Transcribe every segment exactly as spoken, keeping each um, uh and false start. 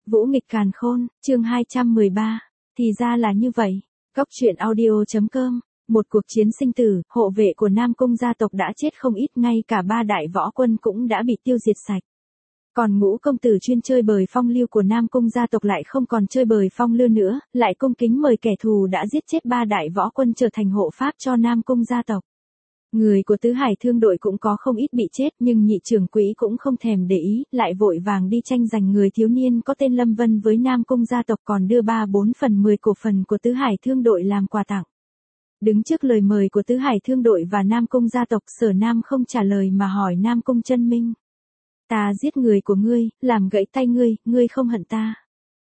Vũ nghịch càn khôn, chương hai trăm mười ba. Thì ra là như vậy. Góc truyện audio chấm com. Một cuộc chiến sinh tử, hộ vệ của Nam Cung gia tộc đã chết không ít, ngay cả ba đại võ quân cũng đã bị tiêu diệt sạch. Còn Ngũ công tử chuyên chơi bời phong lưu của Nam Cung gia tộc lại không còn chơi bời phong lưu nữa, lại cung kính mời kẻ thù đã giết chết ba đại võ quân trở thành hộ pháp cho Nam Cung gia tộc. Người của Tứ Hải Thương đội cũng có không ít bị chết, nhưng nhị trưởng quỹ cũng không thèm để ý, lại vội vàng đi tranh giành người thiếu niên có tên Lâm Vân với Nam Cung gia tộc, còn đưa ba bốn phần mười cổ phần của Tứ Hải Thương đội làm quà tặng. Đứng trước lời mời của Tứ Hải Thương đội và Nam Cung gia tộc, Sở Nam không trả lời mà hỏi Nam Cung Chân Minh. Ta giết người của ngươi, làm gãy tay ngươi, ngươi không hận ta.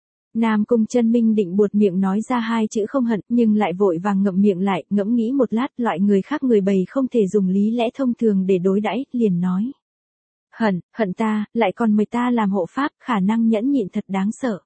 Nam Cung Chân Minh định buột miệng nói ra hai chữ không hận, nhưng lại vội vàng ngậm miệng lại, ngẫm nghĩ một lát, loại người khác người bầy không thể dùng lý lẽ thông thường để đối đãi, liền nói. Hận, hận ta, lại còn mời ta làm hộ pháp, khả năng nhẫn nhịn thật đáng sợ.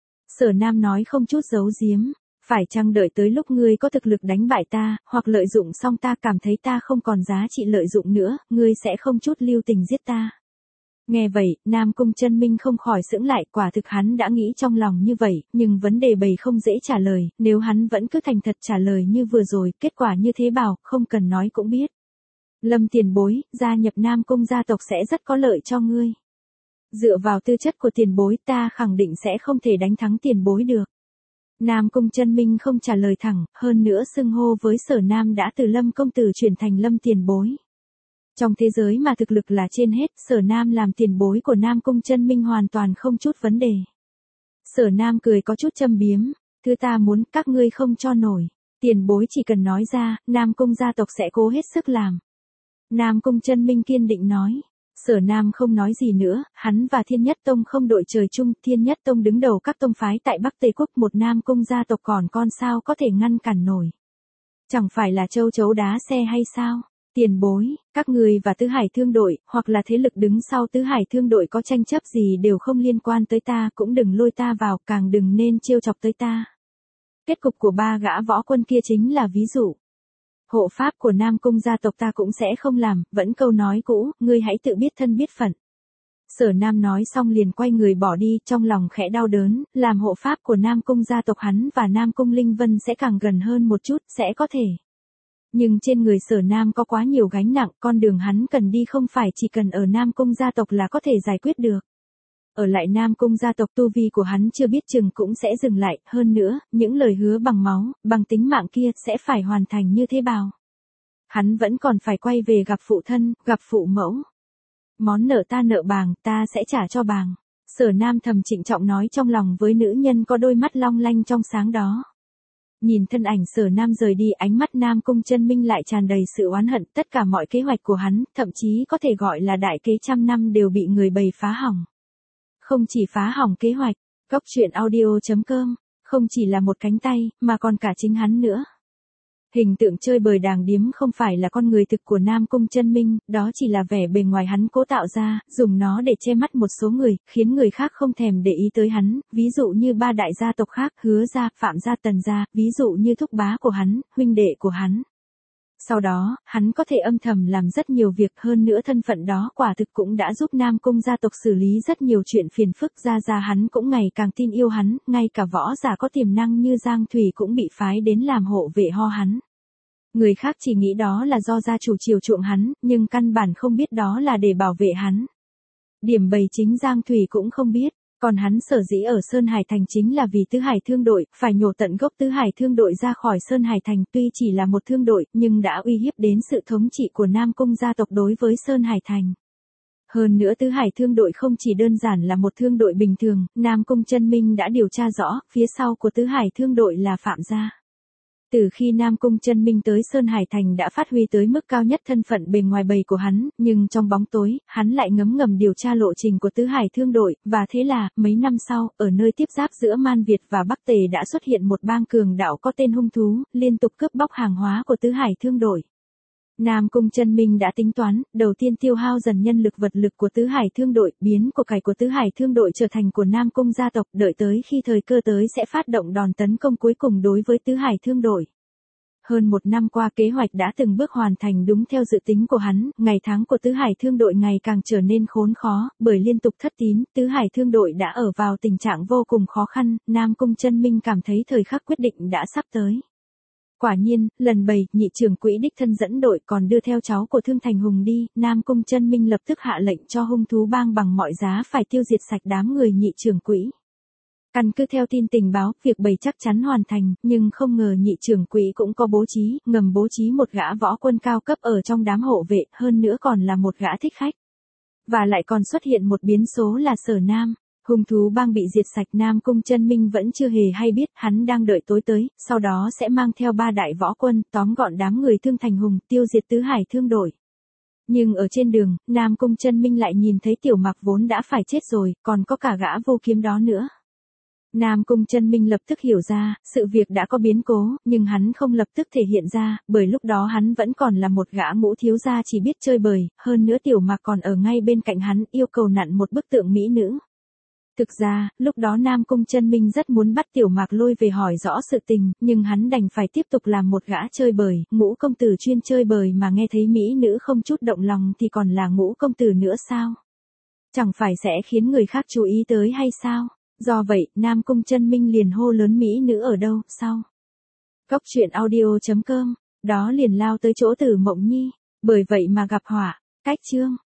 Sở Nam nói không chút giấu giếm, phải chăng đợi tới lúc ngươi có thực lực đánh bại ta, hoặc lợi dụng xong ta cảm thấy ta không còn giá trị lợi dụng nữa, ngươi sẽ không chút lưu tình giết ta. Nghe vậy, Nam Cung Chân Minh không khỏi sững lại, quả thực hắn đã nghĩ trong lòng như vậy, nhưng vấn đề bầy không dễ trả lời, nếu hắn vẫn cứ thành thật trả lời như vừa rồi, kết quả như thế bảo, không cần nói cũng biết. Lâm tiền bối, gia nhập Nam Cung gia tộc sẽ rất có lợi cho ngươi. Dựa vào tư chất của tiền bối ta khẳng định sẽ không thể đánh thắng tiền bối được. Nam Cung Chân Minh không trả lời thẳng, hơn nữa xưng hô với Sở Nam đã từ Lâm công tử chuyển thành Lâm tiền bối. Trong thế giới mà thực lực là trên hết, Sở Nam làm tiền bối của Nam Cung Chân Minh hoàn toàn không chút vấn đề. Sở Nam cười có chút châm biếm, thứ ta muốn các ngươi không cho nổi, tiền bối chỉ cần nói ra, Nam Cung gia tộc sẽ cố hết sức làm. Nam Cung Chân Minh kiên định nói. Sở Nam không nói gì nữa, hắn và Thiên Nhất Tông không đội trời chung, Thiên Nhất Tông đứng đầu các tông phái tại Bắc Tây Quốc, một Nam Cung gia tộc còn con sao có thể ngăn cản nổi. Chẳng phải là châu chấu đá xe hay sao? Tiền bối, các người và Tứ Hải Thương đội, hoặc là thế lực đứng sau Tứ Hải Thương đội có tranh chấp gì đều không liên quan tới ta, cũng đừng lôi ta vào, càng đừng nên trêu chọc tới ta. Kết cục của ba gã võ quân kia chính là ví dụ. Hộ pháp của Nam Cung gia tộc ta cũng sẽ không làm, vẫn câu nói cũ, ngươi hãy tự biết thân biết phận. Sở Nam nói xong liền quay người bỏ đi, trong lòng khẽ đau đớn, làm hộ pháp của Nam Cung gia tộc hắn và Nam Cung Linh Vân sẽ càng gần hơn một chút, sẽ có thể. Nhưng trên người Sở Nam có quá nhiều gánh nặng, con đường hắn cần đi không phải chỉ cần ở Nam Cung gia tộc là có thể giải quyết được. Ở lại Nam Cung gia tộc tu vi của hắn chưa biết chừng cũng sẽ dừng lại, hơn nữa, những lời hứa bằng máu, bằng tính mạng kia sẽ phải hoàn thành như thế bao. Hắn vẫn còn phải quay về gặp phụ thân, gặp phụ mẫu. Món nợ ta nợ bàng, ta sẽ trả cho bàng. Sở Nam thầm trịnh trọng nói trong lòng với nữ nhân có đôi mắt long lanh trong sáng đó. Nhìn thân ảnh Sở Nam rời đi, ánh mắt Nam Cung Chân Minh lại tràn đầy sự oán hận, tất cả mọi kế hoạch của hắn, thậm chí có thể gọi là đại kế trăm năm đều bị người bầy phá hỏng. Không chỉ phá hỏng kế hoạch, góc truyện audio chấm com, không chỉ là một cánh tay, mà còn cả chính hắn nữa. Hình tượng chơi bời đàng điếm không phải là con người thực của Nam Cung Chân Minh, đó chỉ là vẻ bề ngoài hắn cố tạo ra, dùng nó để che mắt một số người, khiến người khác không thèm để ý tới hắn, ví dụ như ba đại gia tộc khác, Hứa gia, Phạm gia, Tần gia, ví dụ như thúc bá của hắn, huynh đệ của hắn. Sau đó, hắn có thể âm thầm làm rất nhiều việc, hơn nữa thân phận đó quả thực cũng đã giúp Nam Cung gia tộc xử lý rất nhiều chuyện phiền phức, ra ra hắn cũng ngày càng tin yêu hắn, ngay cả võ giả có tiềm năng như Giang Thủy cũng bị phái đến làm hộ vệ ho hắn. Người khác chỉ nghĩ đó là do gia chủ chiều chuộng hắn, nhưng căn bản không biết đó là để bảo vệ hắn. Điểm bầy chính Giang Thủy cũng không biết. Còn hắn sở dĩ ở Sơn Hải Thành chính là vì Tứ Hải Thương đội, phải nhổ tận gốc Tứ Hải Thương đội ra khỏi Sơn Hải Thành, tuy chỉ là một thương đội, nhưng đã uy hiếp đến sự thống trị của Nam Cung gia tộc đối với Sơn Hải Thành. Hơn nữa Tứ Hải Thương đội không chỉ đơn giản là một thương đội bình thường, Nam Cung Chân Minh đã điều tra rõ, phía sau của Tứ Hải Thương đội là Phạm gia. Từ khi Nam Cung Chân Minh tới Sơn Hải Thành đã phát huy tới mức cao nhất thân phận bề ngoài bầy của hắn, nhưng trong bóng tối, hắn lại ngấm ngầm điều tra lộ trình của Tứ Hải Thương đội, và thế là, mấy năm sau, ở nơi tiếp giáp giữa Man Việt và Bắc Tề đã xuất hiện một bang cường đạo có tên hung thú, liên tục cướp bóc hàng hóa của Tứ Hải Thương đội. Nam Cung Chân Minh đã tính toán, đầu tiên tiêu hao dần nhân lực vật lực của Tứ Hải Thương đội, biến của cải của Tứ Hải Thương đội trở thành của Nam Cung gia tộc, đợi tới khi thời cơ tới sẽ phát động đòn tấn công cuối cùng đối với Tứ Hải Thương đội. Hơn một năm qua kế hoạch đã từng bước hoàn thành đúng theo dự tính của hắn, ngày tháng của Tứ Hải Thương đội ngày càng trở nên khốn khó, bởi liên tục thất tín, Tứ Hải Thương đội đã ở vào tình trạng vô cùng khó khăn, Nam Cung Chân Minh cảm thấy thời khắc quyết định đã sắp tới. Quả nhiên, lần bày, nhị trưởng quỹ đích thân dẫn đội còn đưa theo cháu của Thương Thành Hùng đi, Nam Cung Chân Minh lập tức hạ lệnh cho hung thú bang bằng mọi giá phải tiêu diệt sạch đám người nhị trưởng quỹ. Căn cứ theo tin tình báo, việc bày chắc chắn hoàn thành, nhưng không ngờ nhị trưởng quỹ cũng có bố trí, ngầm bố trí một gã võ quân cao cấp ở trong đám hộ vệ, hơn nữa còn là một gã thích khách. Và lại còn xuất hiện một biến số là Sở Nam. Hung thú bang bị diệt sạch, Nam Cung Chân Minh vẫn chưa hề hay biết, hắn đang đợi tối tới, sau đó sẽ mang theo ba đại võ quân, tóm gọn đám người Thương Thành Hùng, tiêu diệt Tứ Hải Thương đội. Nhưng ở trên đường, Nam Cung Chân Minh lại nhìn thấy Tiểu Mặc vốn đã phải chết rồi, còn có cả gã vô kiếm đó nữa. Nam Cung Chân Minh lập tức hiểu ra, sự việc đã có biến cố, nhưng hắn không lập tức thể hiện ra, bởi lúc đó hắn vẫn còn là một gã ngũ thiếu gia chỉ biết chơi bời, hơn nữa Tiểu Mặc còn ở ngay bên cạnh hắn, yêu cầu nặn một bức tượng mỹ nữ. Thực ra, lúc đó Nam Cung Chân Minh rất muốn bắt Tiểu Mặc lôi về hỏi rõ sự tình, nhưng hắn đành phải tiếp tục làm một gã chơi bời, ngũ công tử chuyên chơi bời mà nghe thấy mỹ nữ không chút động lòng thì còn là ngũ công tử nữa sao? Chẳng phải sẽ khiến người khác chú ý tới hay sao? Do vậy, Nam Cung Chân Minh liền hô lớn mỹ nữ ở đâu, sau. Cốc truyện audio chấm com, đó liền lao tới chỗ Tử Mộng Nhi, bởi vậy mà gặp họa, cách chương.